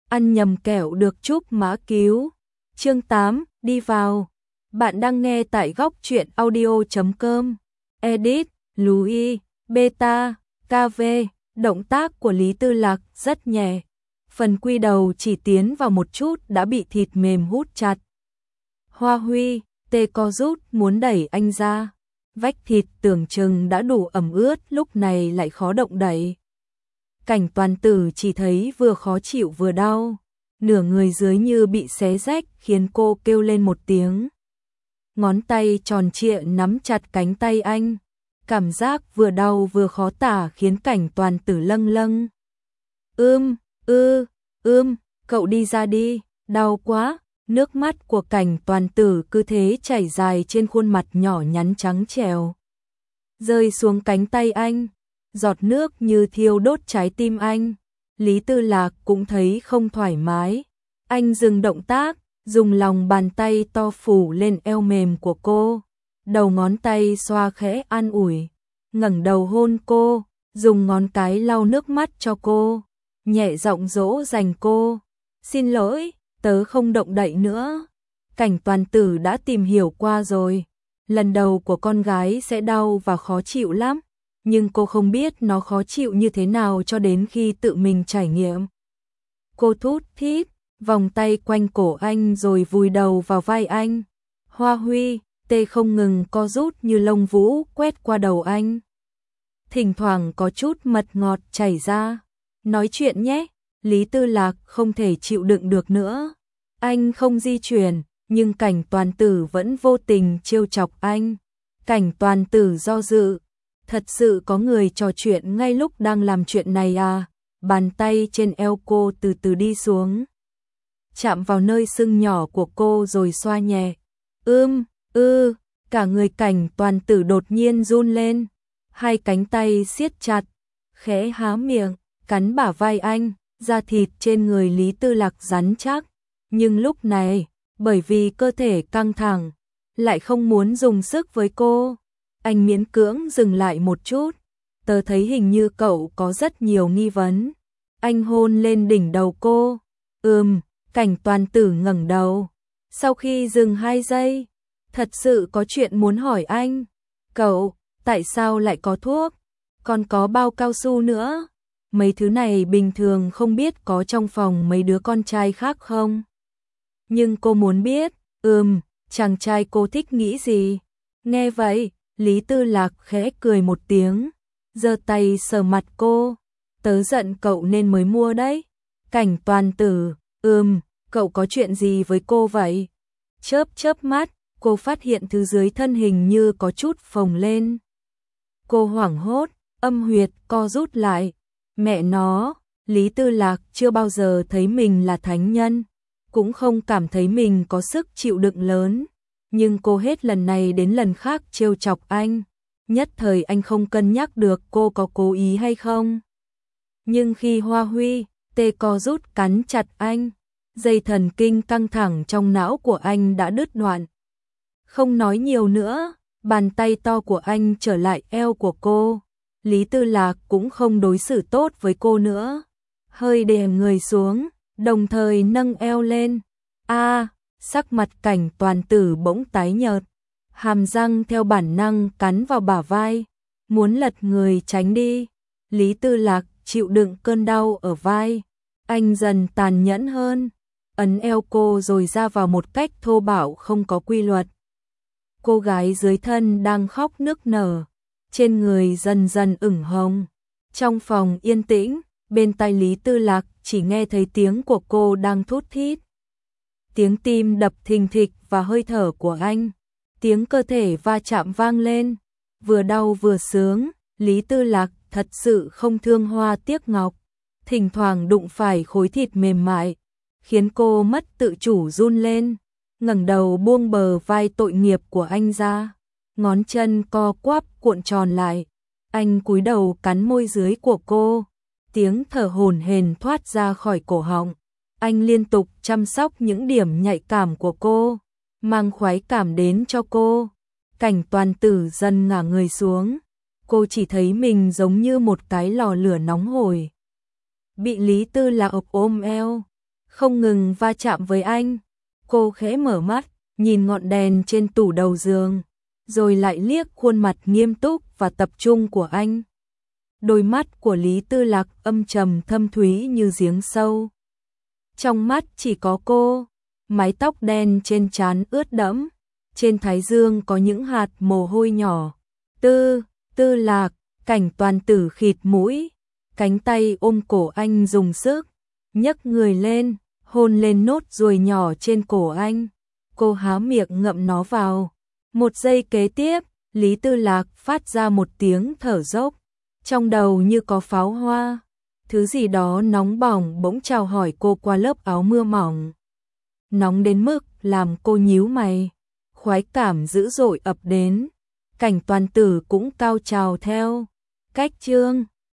ăn nhầm kẹo được chúc mã cứu. Chương 8, đi vào. Bạn đang nghe tại góc truyện audio.com. Edit, Louis, Beta, KV. Động tác của Lý Tư Lạc rất nhẹ. Phần quy đầu chỉ tiến vào một chút đã bị thịt mềm hút chặt. Hoa Huy, tê co rút muốn đẩy anh ra. Vách thịt tưởng chừng đã đủ ẩm ướt lúc này lại khó động đẩy. Cảnh Toàn Tử chỉ thấy vừa khó chịu vừa đau. Nửa người dưới như bị xé rách khiến cô kêu lên một tiếng. Ngón tay tròn trịa nắm chặt cánh tay anh. Cảm giác vừa đau vừa khó tả khiến Cảnh Toàn Tử lâng lâng. Cậu đi ra đi, đau quá. Nước mắt của Cảnh Toàn Tử cứ thế chảy dài trên khuôn mặt nhỏ nhắn trắng trẻo. Rơi xuống cánh tay anh, giọt nước như thiêu đốt trái tim anh. Lý Tư Lạc cũng thấy không thoải mái. Anh dừng động tác, dùng lòng bàn tay to phủ lên eo mềm của cô. Đầu ngón tay xoa khẽ an ủi, ngẩng đầu hôn cô, dùng ngón cái lau nước mắt cho cô, nhẹ giọng dỗ dành cô. Xin lỗi, tớ không động đậy nữa. Cảnh Toàn Tử đã tìm hiểu qua rồi. Lần đầu của con gái sẽ đau và khó chịu lắm, nhưng cô không biết nó khó chịu như thế nào cho đến khi tự mình trải nghiệm. Cô thút thít, vòng tay quanh cổ anh rồi vùi đầu vào vai anh. Hoa Huy, tê không ngừng co rút như lông vũ quét qua đầu anh. Thỉnh thoảng có chút mật ngọt chảy ra. Nói chuyện nhé. Lý Tư Lạc không thể chịu đựng được nữa. Anh không di chuyển, nhưng Cảnh Toàn Tử vẫn vô tình trêu chọc anh. Cảnh Toàn Tử do dự. Thật sự có người trò chuyện ngay lúc đang làm chuyện này à? Bàn tay trên eo cô từ từ đi xuống, chạm vào nơi sưng nhỏ của cô rồi xoa nhẹ. Cả người Cảnh Toàn Tử đột nhiên run lên. Hai cánh tay siết chặt, khẽ há miệng, cắn bả vai anh. Da thịt trên người Lý Tư Lạc rắn chắc, nhưng lúc này, bởi vì cơ thể căng thẳng, lại không muốn dùng sức với cô. Anh miễn cưỡng dừng lại một chút. Tớ thấy hình như cậu có rất nhiều nghi vấn. Anh hôn lên đỉnh đầu cô. Cảnh Toàn Tử ngẩng đầu. Sau khi dừng 2 giây, thật sự có chuyện muốn hỏi anh. Cậu, tại sao lại có thuốc? Còn có bao cao su nữa. Mấy thứ này bình thường không biết có trong phòng mấy đứa con trai khác không? Nhưng cô muốn biết. Chàng trai cô thích nghĩ gì? Nghe vậy, Lý Tư Lạc khẽ cười một tiếng, giơ tay sờ mặt cô. Tớ giận cậu nên mới mua đấy. Cảnh Toàn Tử, cậu có chuyện gì với cô vậy? Chớp mắt, cô phát hiện thứ dưới thân hình như có chút phồng lên. Cô hoảng hốt, âm huyệt co rút lại. Mẹ nó, Lý Tư Lạc chưa bao giờ thấy mình là thánh nhân, cũng không cảm thấy mình có sức chịu đựng lớn. Nhưng cô hết lần này đến lần khác trêu chọc anh. Nhất thời anh không cân nhắc được cô có cố ý hay không. Nhưng khi Hoa Huy, tê co rút cắn chặt anh, dây thần kinh căng thẳng trong não của anh đã đứt đoạn. Không nói nhiều nữa, bàn tay to của anh trở lại eo của cô. Lý Tư Lạc cũng không đối xử tốt với cô nữa. Hơi đè người xuống, đồng thời nâng eo lên. Sắc mặt Cảnh Toàn Tử bỗng tái nhợt. Hàm răng theo bản năng cắn vào bả vai, muốn lật người tránh đi. Lý Tư Lạc chịu đựng cơn đau ở vai. Anh dần tàn nhẫn hơn, ấn eo cô rồi ra vào một cách thô bạo không có quy luật. Cô gái dưới thân đang khóc nức nở, trên người dần dần ửng hồng. Trong phòng yên tĩnh, bên tai Lý Tư Lạc chỉ nghe thấy tiếng của cô đang thút thít. Tiếng tim đập thình thịch và hơi thở của anh. Tiếng cơ thể va chạm vang lên. Vừa đau vừa sướng, Lý Tư Lạc thật sự không thương hoa tiếc ngọc. Thỉnh thoảng đụng phải khối thịt mềm mại, khiến cô mất tự chủ run lên. Ngẩng đầu buông bờ vai tội nghiệp của anh ra. Ngón chân co quắp cuộn tròn lại. Anh cúi đầu cắn môi dưới của cô. Tiếng thở hổn hển thoát ra khỏi cổ họng. Anh liên tục chăm sóc những điểm nhạy cảm của cô, mang khoái cảm đến cho cô. Cảnh Toàn Tử dần ngả người xuống. Cô chỉ thấy mình giống như một cái lò lửa nóng hổi. Bị Lý Tư Lạc ôm eo. không ngừng va chạm với anh. Cô khẽ mở mắt, nhìn ngọn đèn trên tủ đầu giường, rồi lại liếc khuôn mặt nghiêm túc và tập trung của anh. Đôi mắt của Lý Tư Lạc âm trầm thâm thúy như giếng sâu. Trong mắt chỉ có cô, mái tóc đen trên trán ướt đẫm, trên thái dương có những hạt mồ hôi nhỏ. Tư Lạc, Cảnh Toàn Tử khịt mũi, cánh tay ôm cổ anh dùng sức, nhấc người lên, hôn lên nốt ruồi nhỏ trên cổ anh. Cô há miệng ngậm nó vào. Một giây kế tiếp, Lý Tư Lạc phát ra một tiếng thở dốc, trong đầu như có pháo hoa. Thứ gì đó nóng bỏng bỗng chào hỏi cô qua lớp áo mưa mỏng. Nóng đến mức làm cô nhíu mày. Khoái cảm dữ dội ập đến. Cảnh Toàn Tử cũng cao trào theo. Cách chương